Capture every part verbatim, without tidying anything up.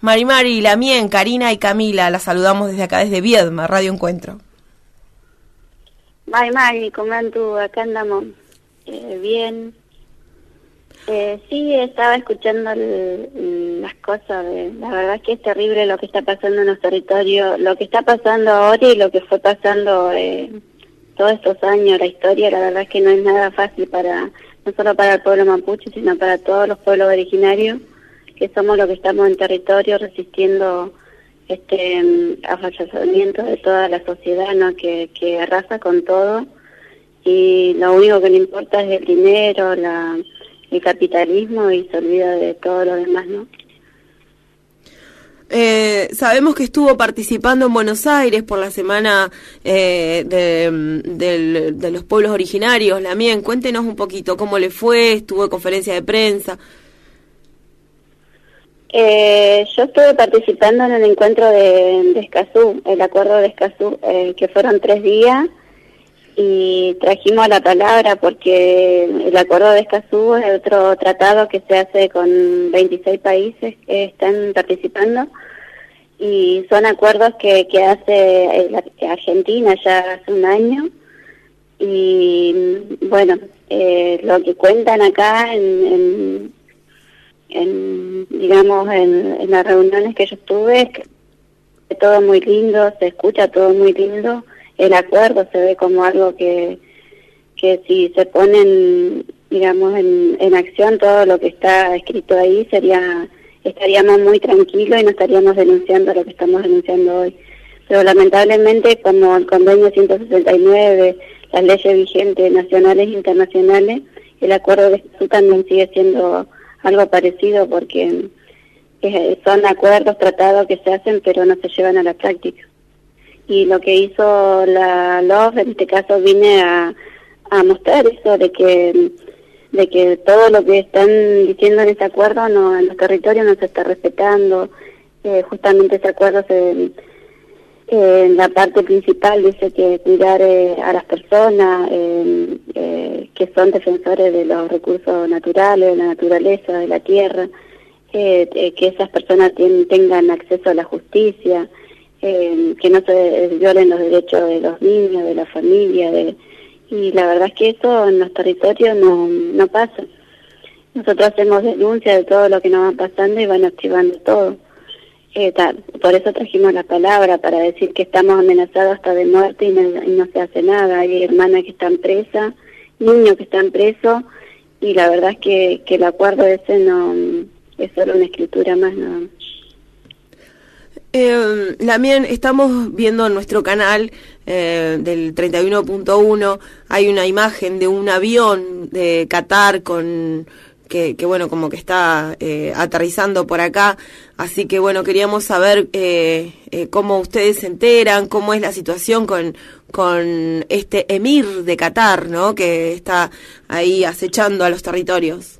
Mari Mari, Lamien, Karina y Camila, las saludamos desde acá, desde Viedma, Radio Encuentro. Mari Mari, ¿cómo andas? Acá andamos eh, bien. Eh, sí, estaba escuchando el, las cosas, de, la verdad es que es terrible lo que está pasando en los territorios, lo que está pasando ahora y lo que fue pasando eh, todos estos años, la historia, la verdad es que no es nada fácil para, no solo para el pueblo mapuche, sino para todos los pueblos originarios, que somos los que estamos en territorio resistiendo este avasallamiento de toda la sociedad, ¿no? que, que arrasa con todo, y lo único que le importa es el dinero, la el capitalismo, y se olvida de todo lo demás, ¿no? Eh, sabemos que estuvo participando en Buenos Aires por la semana eh, de, de, de los pueblos originarios. Lamien, cuéntenos un poquito cómo le fue, estuvo en conferencia de prensa. Eh, yo estuve participando en el encuentro de, de Escazú, el acuerdo de Escazú, eh, que fueron tres días, y trajimos la palabra porque el acuerdo de Escazú es otro tratado que se hace con veintiséis países que están participando, y son acuerdos que, que hace Argentina ya hace un año, y bueno, eh, lo que cuentan acá en, en, en digamos en, en las reuniones que yo estuve es que es todo muy lindo, se escucha todo muy lindo. El acuerdo se ve como algo que, que si se ponen, digamos, en, en acción todo lo que está escrito ahí, sería estaríamos muy tranquilos y no estaríamos denunciando lo que estamos denunciando hoy. Pero lamentablemente, como el convenio ciento sesenta y nueve, las leyes vigentes nacionales e internacionales, el acuerdo de Escazú también sigue siendo algo parecido, porque eh, son acuerdos, tratados que se hacen, pero no se llevan a la práctica. Y lo que hizo la L O F, en este caso, vine a, a mostrar eso, de que de que todo lo que están diciendo en ese acuerdo no, en los territorios no se está respetando. Eh, justamente ese acuerdo, se, eh, en la parte principal, dice que cuidar eh, a las personas eh, eh, que son defensores de los recursos naturales, de la naturaleza, de la tierra, eh, eh, que esas personas ten, tengan acceso a la justicia, Eh, que no se violen los derechos de los niños, de la familia, de, y la verdad es que eso en los territorios no, no pasa. Nosotros hacemos denuncias de todo lo que nos va pasando y van activando todo. Eh, tal, por eso trajimos la palabra, para decir que estamos amenazados hasta de muerte y no, y no se hace nada. Hay hermanas que están presas, niños que están presos, y la verdad es que, que el acuerdo ese no es solo una escritura más, nada más. Eh, Lamien, estamos viendo en nuestro canal eh, del treinta y uno punto uno, hay una imagen de un avión de Qatar con que, que bueno, como que está eh, aterrizando por acá, así que bueno, queríamos saber eh, eh, cómo ustedes se enteran, cómo es la situación con con este emir de Qatar, ¿no?, que está ahí acechando a los territorios.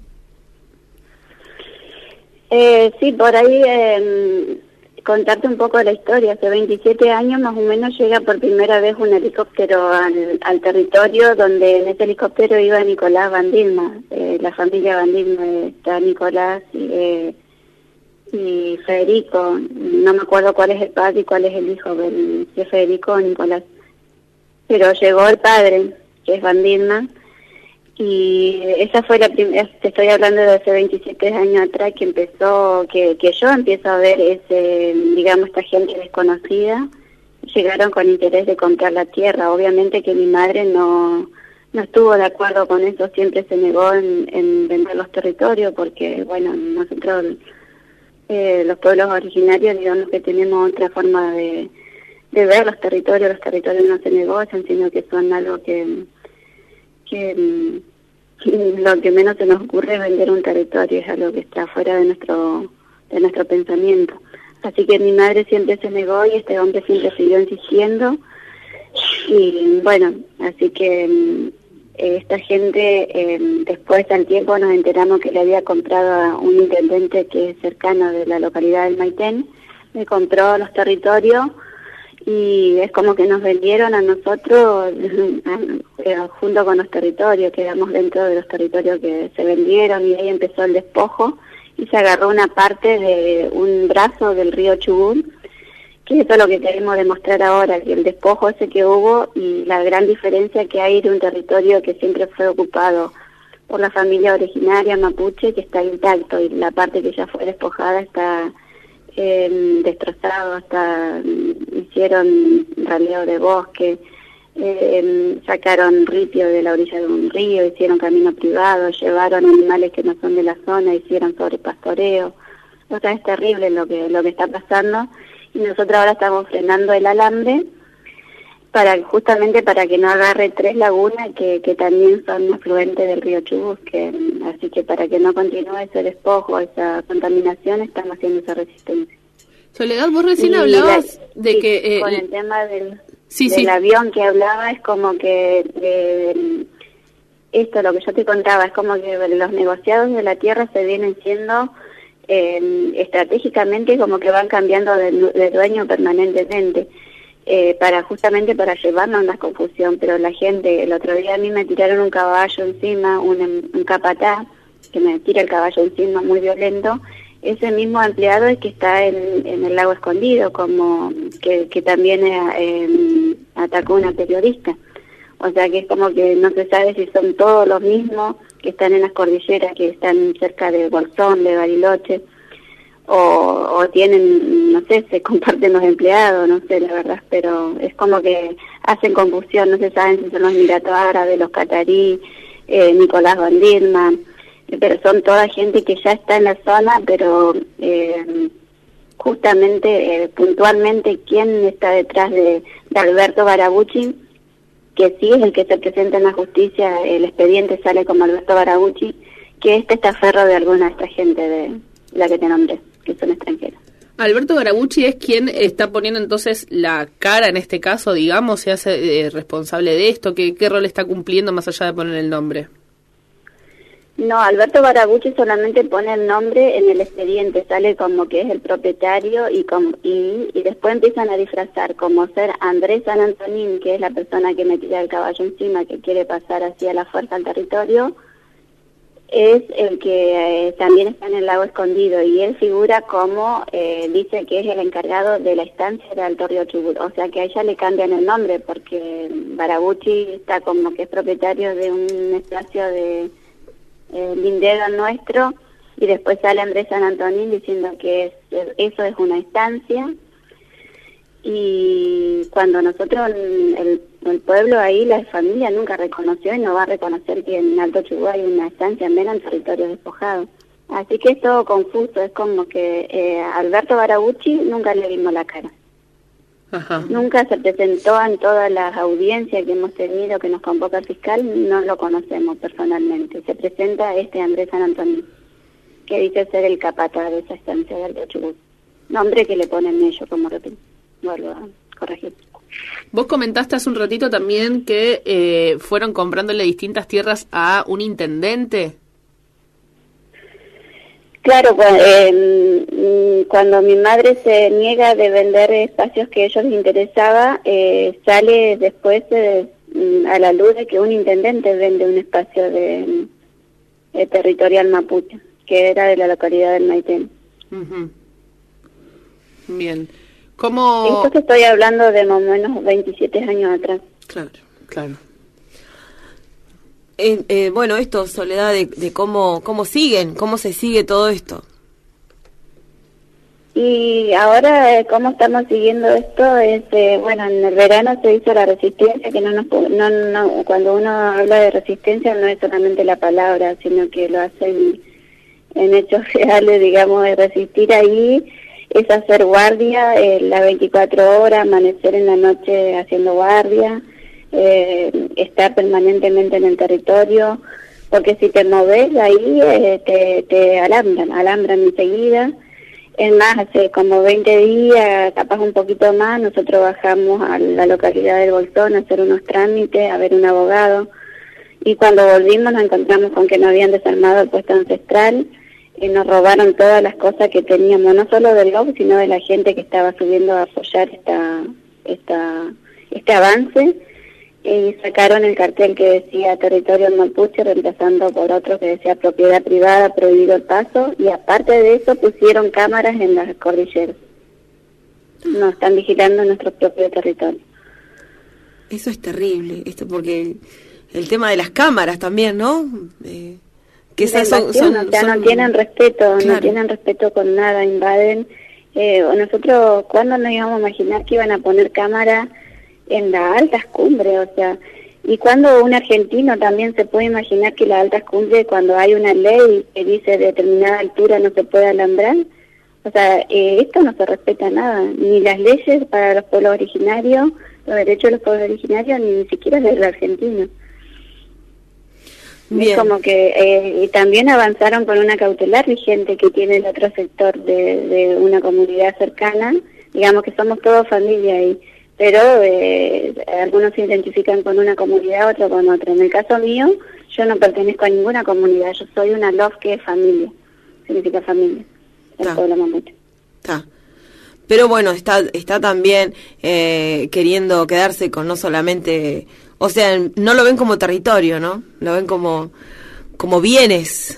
Eh, sí, por ahí... Eh... contarte un poco de la historia. Hace veintisiete años más o menos llega por primera vez un helicóptero al, al territorio, donde en ese helicóptero iba Nicolás Van Dilma, eh, la familia Van Dilma, está Nicolás y, eh, y Federico, no me acuerdo cuál es el padre y cuál es el hijo, el, si es Federico o Nicolás, pero llegó el padre, que es Van Dilma, y esa fue la primera, te estoy hablando de hace veintisiete años atrás, que empezó, que, que yo empiezo a ver ese, digamos, esta gente desconocida, llegaron con interés de comprar la tierra. Obviamente que mi madre no, no estuvo de acuerdo con eso, siempre se negó en, en vender los territorios, porque, bueno, nosotros, eh, los pueblos originarios, digamos que tenemos otra forma de, de ver los territorios. Los territorios no se negocian, sino que son algo que... que lo que menos se nos ocurre es vender un territorio, es algo que está fuera de nuestro de nuestro pensamiento. Así que mi madre siempre se negó y este hombre siempre siguió insistiendo, y bueno, así que eh, esta gente, eh, después al tiempo nos enteramos que le había comprado a un intendente que es cercano de la localidad del Maitén, le compró los territorios, y es como que nos vendieron a nosotros eh, junto con los territorios, quedamos dentro de los territorios que se vendieron, y ahí empezó el despojo, y se agarró una parte de un brazo del río Chubut, que eso es lo que queremos demostrar ahora, que el despojo ese que hubo y la gran diferencia que hay de un territorio que siempre fue ocupado por la familia originaria mapuche, que está intacto, y la parte que ya fue despojada está eh, destrozado, hasta hicieron raleo de bosque, eh, sacaron ripio de la orilla de un río, hicieron camino privado, llevaron animales que no son de la zona, hicieron sobrepastoreo. O sea, es terrible lo que lo que está pasando, y nosotros ahora estamos frenando el alambre para justamente para que no agarre tres lagunas que, que también son afluentes del río Chubut, que así que para que no continúe ese despojo, esa contaminación, estamos haciendo esa resistencia. Soledad, vos recién y hablabas la, de sí, que... Eh, con el tema del, sí, del sí. avión que hablaba, es como que... De, esto, lo que yo te contaba, es como que los negociados de la tierra se vienen siendo... Eh, estratégicamente como que van cambiando de, de dueño permanentemente, eh, para justamente para llevarnos a la confusión. Pero la gente, el otro día a mí me tiraron un caballo encima, un, un capataz que me tira el caballo encima muy violento. Ese mismo empleado es que está en, en el lago Escondido, como que, que también eh, atacó a una periodista. O sea que es como que no se sabe si son todos los mismos que están en las cordilleras, que están cerca de Bolsón, de Bariloche, o, o tienen, no sé, se comparten los empleados, no sé la verdad, pero es como que hacen confusión, no se saben si son los Emiratos Árabes, los catarí, eh, Nicolás Van Dirman, eh, pero son toda gente que ya está en la zona, pero eh, justamente, eh, puntualmente, ¿quién está detrás de, de Alberto Barabucci? Que sí es el que se presenta en la justicia, el expediente sale como Alberto Barabucci, que este está ferro de alguna de esta gente de la que te nombré, que son extranjeros. Alberto Barabucci es quien está poniendo entonces la cara en este caso, digamos, se hace eh, responsable de esto. ¿Qué, ¿Qué rol está cumpliendo más allá de poner el nombre? No, Alberto Barabucci solamente pone el nombre en el expediente, sale como que es el propietario y, como, y, y después empiezan a disfrazar como ser Andrés San Antonín, que es la persona que me tira el caballo encima, que quiere pasar hacia la fuerza al territorio, es el que eh, también está en el lago Escondido, y él figura como, eh, dice que es el encargado de la estancia de Alto Río Chubut, o sea que a ella le cambian el nombre porque Barabucci está como que es propietario de un espacio de... Eh, lindero nuestro, y después sale Andrés San Antonín diciendo que es, eso es una estancia, y cuando nosotros, el, el pueblo ahí, la familia nunca reconoció y no va a reconocer que en Alto Chubut hay una estancia, menos en territorio despojado. Así que es todo confuso, es como que eh, Alberto Barabucci nunca le vimos la cara. Ajá. Nunca se presentó en todas las audiencias que hemos tenido, que nos convoca el fiscal, no lo conocemos personalmente. Se presenta este Andrés San Antonio, que dice ser el capataz de esa estancia de Alto Chubut. Nombre que le ponen ellos, como repito. Vuelvo a corregir. Vos comentaste hace un ratito también que eh, fueron comprándole distintas tierras a un intendente. Claro, eh, cuando mi madre se niega de vender espacios que a ellos les interesaba, eh, sale después eh, a la luz de que un intendente vende un espacio de, de territorial mapuche, que era de la localidad del Maitén. Uh-huh. Bien. ¿Cómo...? Esto que estoy hablando de más o menos veintisiete años atrás. Claro, claro. Eh, eh, bueno, esto, Soledad, de, de cómo cómo siguen, cómo se sigue todo esto. Y ahora, eh, cómo estamos siguiendo esto, es, eh, bueno, en el verano se hizo la resistencia, que no nos, no, no, cuando uno habla de resistencia no es solamente la palabra, sino que lo hacen en hechos reales, digamos, de resistir ahí, es hacer guardia, eh, las veinticuatro horas, amanecer en la noche haciendo guardia, Eh, estar permanentemente en el territorio, porque si te moves ahí eh, te, te alambran, alambran enseguida. Es más, hace como veinte días, capaz un poquito más, nosotros bajamos a la localidad de Bolsón a hacer unos trámites, a ver un abogado, y cuando volvimos nos encontramos con que nos habían desarmado el puesto ancestral y nos robaron todas las cosas que teníamos, no solo del lobo, sino de la gente que estaba subiendo a apoyar esta, esta, este avance. y sacaron el cartel que decía territorio mapuche, reemplazando por otro que decía propiedad privada, prohibido el paso, y aparte de eso pusieron cámaras en las cordilleras. Nos están vigilando nuestro propio territorio. Eso es terrible, esto porque el tema de las cámaras también, ¿no? Eh, que esas son, son, o sea, son... no tienen respeto, Claro. no tienen respeto con nada, invaden. Eh, nosotros, ¿cuándo nos íbamos a imaginar que iban a poner cámara en las altas cumbres? O sea, y cuando un argentino también se puede imaginar que las altas cumbres, cuando hay una ley que dice de determinada altura no se puede alambrar, o sea, eh, esto no se respeta nada, ni las leyes para los pueblos originarios, los derechos de los pueblos originarios, ni, ni siquiera los argentinos. Bien. Es como que eh, y también avanzaron con una cautelar vigente que tiene el otro sector de, de una comunidad cercana, digamos que somos todos familia ahí, pero eh, algunos se identifican con una comunidad, otros con otra. En el caso mío, yo no pertenezco a ninguna comunidad, yo soy una L O F que es familia, significa familia, el Ta. pueblo mapuche. Está. Pero bueno, está está también eh, queriendo quedarse con no solamente, o sea, no lo ven como territorio, ¿no? Lo ven como como bienes.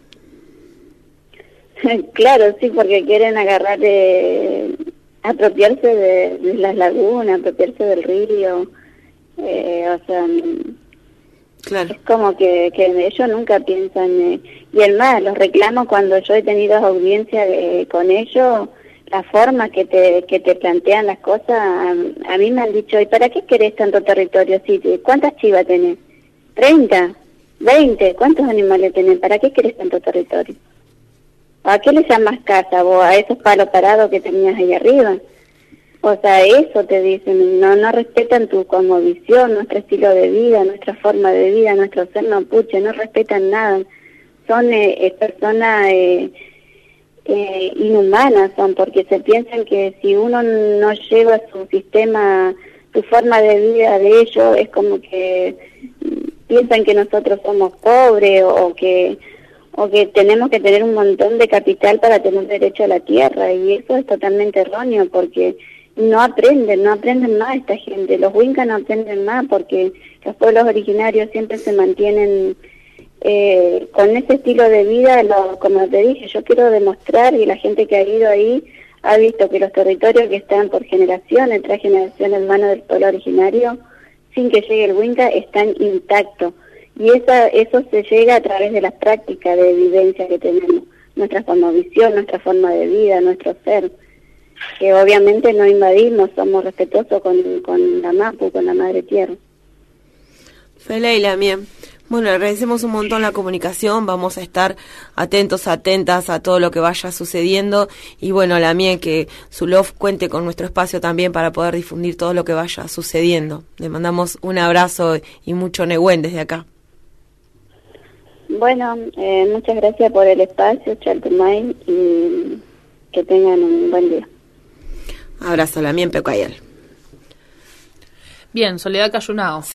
Claro, sí, porque quieren agarrar, eh, apropiarse de, de las lagunas, apropiarse del río, eh, o sea, Claro. es como que, que ellos nunca piensan, eh, y el más, los reclamos cuando yo he tenido audiencia de, con ellos, la forma que te que te plantean las cosas, a, a mí me han dicho, ¿y para qué querés tanto territorio? Sí, ¿cuántas chivas tenés? ¿treinta? ¿veinte? ¿Cuántos animales tenés? ¿Para qué querés tanto territorio? ¿A qué le llamas casa vos? ¿A esos palos parados que tenías ahí arriba? O sea, eso te dicen, no no respetan tu cosmovisión, nuestro estilo de vida, nuestra forma de vida, nuestro ser mapuche, no respetan nada. Son eh, eh, personas... Eh, Eh, inhumanas son, porque se piensan que si uno no lleva su sistema, su forma de vida de ellos, es como que mm, piensan que nosotros somos pobres o que o que tenemos que tener un montón de capital para tener derecho a la tierra, y eso es totalmente erróneo, porque no aprenden, no aprenden más esta gente. Los Wincas no aprenden más porque los pueblos originarios siempre se mantienen Eh, con ese estilo de vida. Lo, como te dije, yo quiero demostrar, y la gente que ha ido ahí ha visto que los territorios que están por generaciones tras generaciones en manos del pueblo originario, sin que llegue el Winca, están intactos, y esa, eso se llega a través de las prácticas de vivencia que tenemos, nuestra cosmovisión, nuestra forma de vida, nuestro ser, que obviamente no invadimos, somos respetuosos con, con la Mapu, con la Madre Tierra. Feleila, bien. Bueno, agradecemos un montón la comunicación, vamos a estar atentos, atentas a todo lo que vaya sucediendo, y bueno, la mía que su L O F cuente con nuestro espacio también para poder difundir todo lo que vaya sucediendo. Le mandamos un abrazo y mucho Nehuen desde acá. Bueno, eh, muchas gracias por el espacio, Chaltumay, y que tengan un buen día. Abrazo, la mía en Pecayal. Bien, Soledad Cayunao.